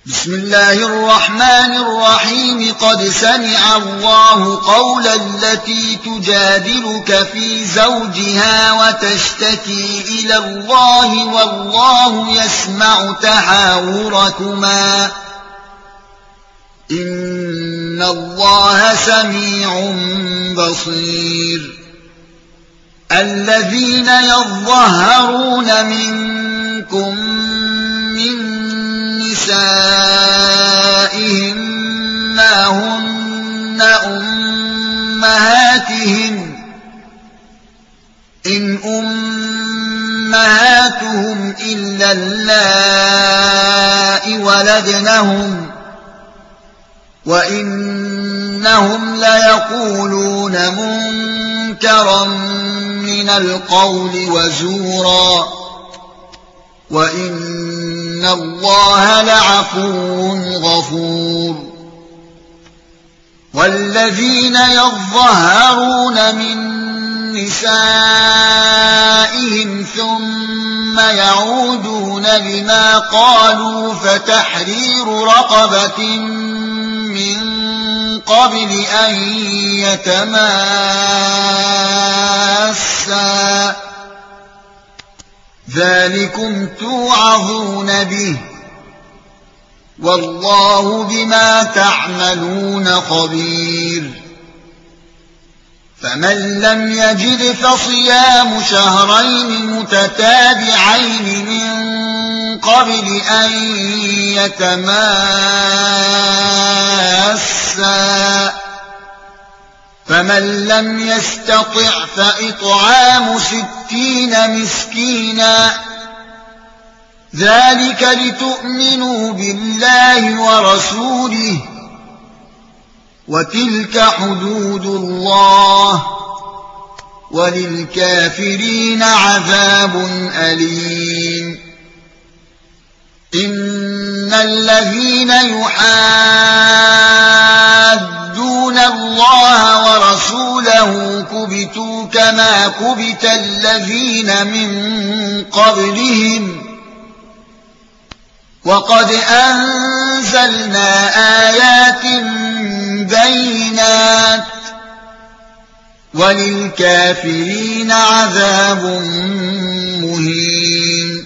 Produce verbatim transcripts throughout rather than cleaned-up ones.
بسم الله الرحمن الرحيم قد سمع الله قول التي تجادلك في زوجها وتشتكي إلى الله والله يسمع تحاوركما إن الله سميع بصير الذين يظهرون منكم من نسائهم ما هن أمهاتهم إن أمهاتهم إلا اللائي ولدنهم وإنهم ليقولون منكرا من القول وزورا وإن الله لعفو غفور والذين يظهرون من نسائهم ثم يعودون لما قالوا فتحرير رقبة من قبل أن يتماسا ذلكم توعظون به والله بما تعملون خبير فمن لم يجد فصيام شهرين متتابعين من قبل أن يتماسا فمن لم يستطع فإطعام ستين مسكينا ذلك لتؤمنوا بالله ورسوله وتلك حدود الله وللكافرين عذاب أليم إن الذين يحادون الله ورسوله كبتوا كما كبت الذين من قبلهم وقد أنزلنا آيات بينات وللكافرين عذاب مهين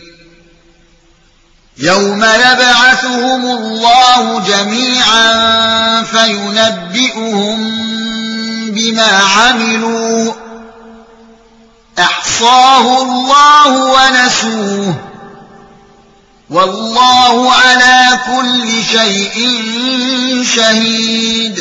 يوم يبعثهم الله جميعا فينبئهم بما عملوا أحصاه الله ونسوه والله على كل شيء شهيد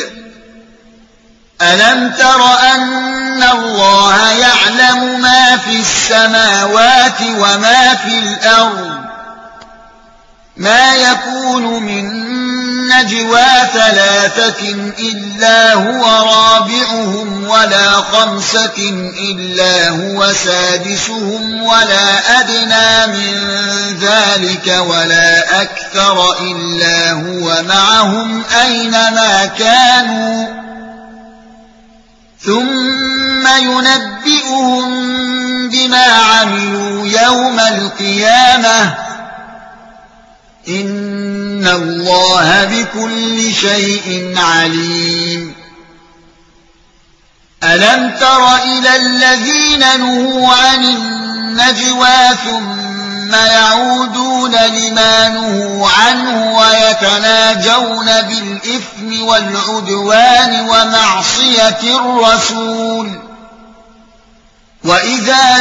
ألم تر أن الله يعلم ما في السماوات وما في الأرض ما يكون من نجوى ثلاثة إلا هو رابعهم ولا خمسة إلا هو سادسهم ولا أدنى من ذلك ولا أكثر إلا هو معهم أينما كانوا ثم ينبئهم بما عملوا يوم القيامة إن الله بكل شيء عليم ألم تر إلى الذين نهوا عن النجوى ثم يعودون لما نهوا عنه ويتناجون بالإثم والعدوان ومعصية الرسول وإذا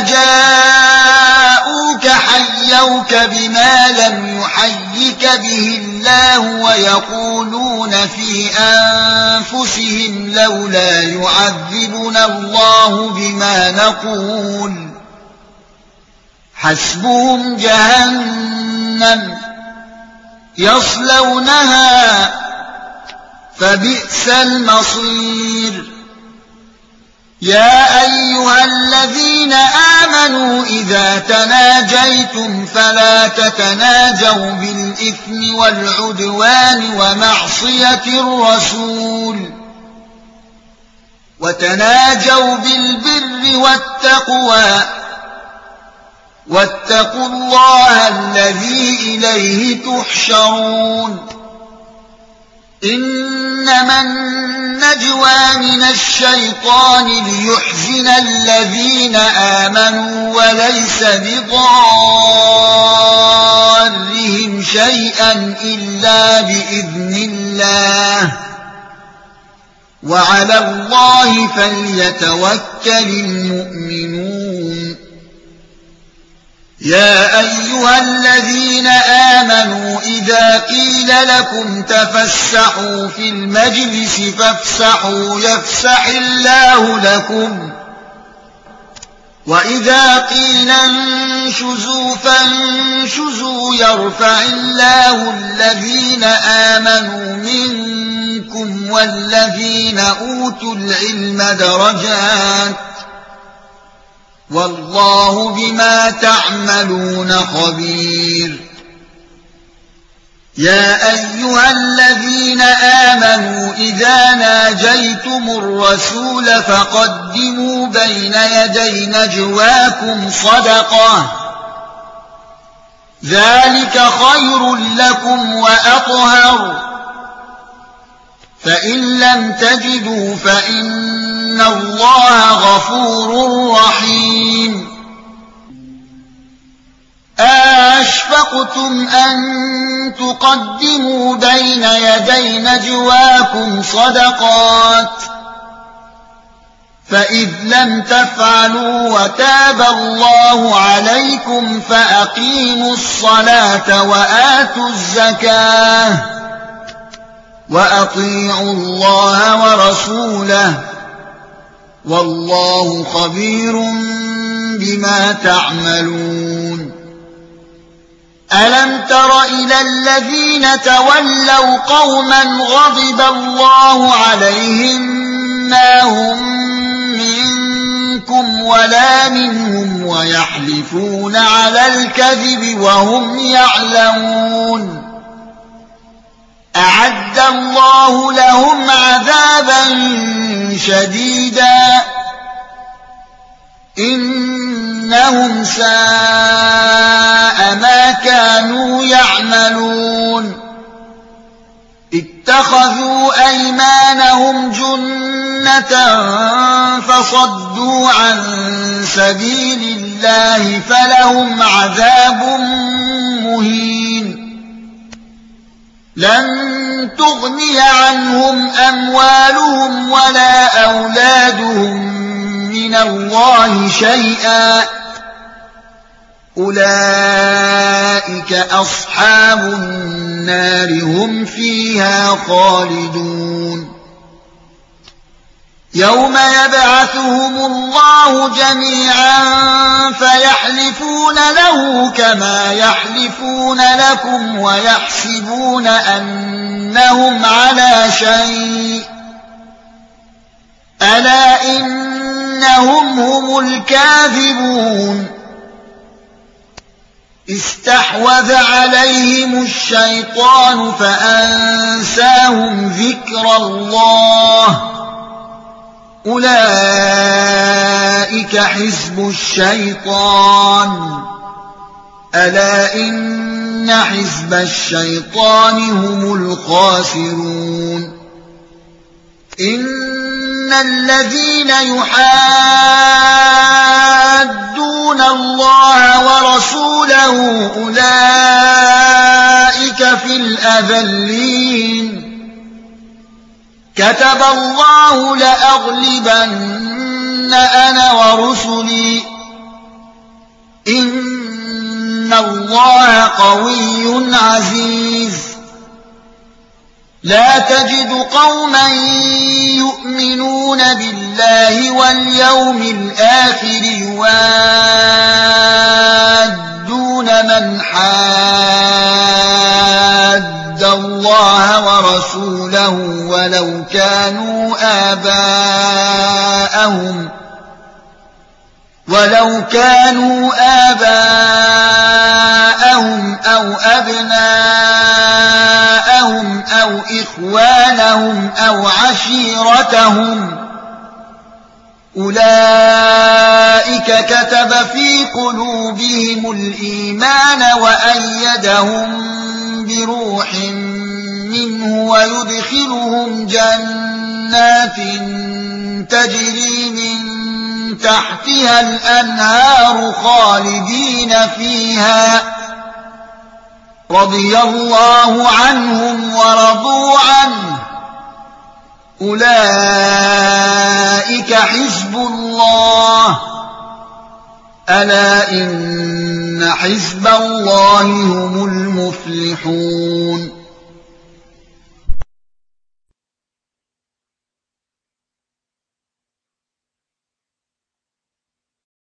جاءوك حيوك بما لم يحيك به الله ويقولون في أنفسهم لولا يعذبنا الله بما نقول حسبهم جهنم يصلونها فبئس المصير يا أيها الذين آمنوا إذا تناجيتم فلا تتناجوا بالإثم والعدوان ومعصية الرسول وتناجوا بالبر والتقوى واتقوا الله الذي إليه تحشرون إنما النجوى من الشيطان ليحزن الذين آمنوا وليس بضارهم شيئا إلا بإذن الله وعلى الله فليتوكل المؤمنون يا أيها الذين آمنوا إذا قيل لكم تفسحوا في المجلس فافسحوا يفسح الله لكم وإذا قيل انشزوا فانشزوا يرفع الله الذين آمنوا منكم والذين أوتوا العلم درجات والله بما تعملون خبير يا أيها الذين آمنوا إذا ناجيتم الرسول فقدموا بين يدي نجواكم صدقة ذلك خير لكم وأطهر فإن لم تجدوا فإن الله غفور رحيم أشفقتم أن تقدموا بين يدي نجواكم صدقات فإذ لم تفعلوا وتاب الله عليكم فأقيموا الصلاة وآتوا الزكاة وأطيعوا الله ورسوله والله خبير بما تعملون ألم تر إلى الذين تولوا قوما غضب الله عليهم ما هم منكم ولا منهم ويحلفون على الكذب وهم يعلمون أعد الله لهم عذابا شديدا إنهم ساء ما كانوا يعملون اتخذوا أيمانهم جنة فصدوا عن سبيل الله فلهم عذاب مهين لن تغني عنهم أموالهم ولا أولادهم من الله شيئا أولئك أصحاب النار هم فيها خالدون يوم يبعثهم الله جميعا فيحلفون له كما يحلفون لكم ويحسبون أنهم على شيء ألا إنهم هم الكاذبون استحوذ عليهم الشيطان فأنساهم ذكر الله أولئك حزب الشيطان ألا إن حزب الشيطان هم الخاسرون إن الذين يحادون الله ورسوله أولئك في الأذلين كتب الله لأغلبن أنا ورسلي إن الله قوي عزيز لا تجد قوما يؤمنون بالله واليوم الآخر يوادون من حاد الله ورسوله ولو كانوا آباءهم ولو كانوا آباءهم أو أبناءهم أو إخوانهم أو عشيرتهم أولئك كتب في قلوبهم الإيمان وأيدهم بروح منه ويدخلهم جنات تجري من تحتها الأنهار خالدين فيها رضي الله عنهم ورضوا عنه أولئك حزب الله ألا إن حزب الله هم المفلحون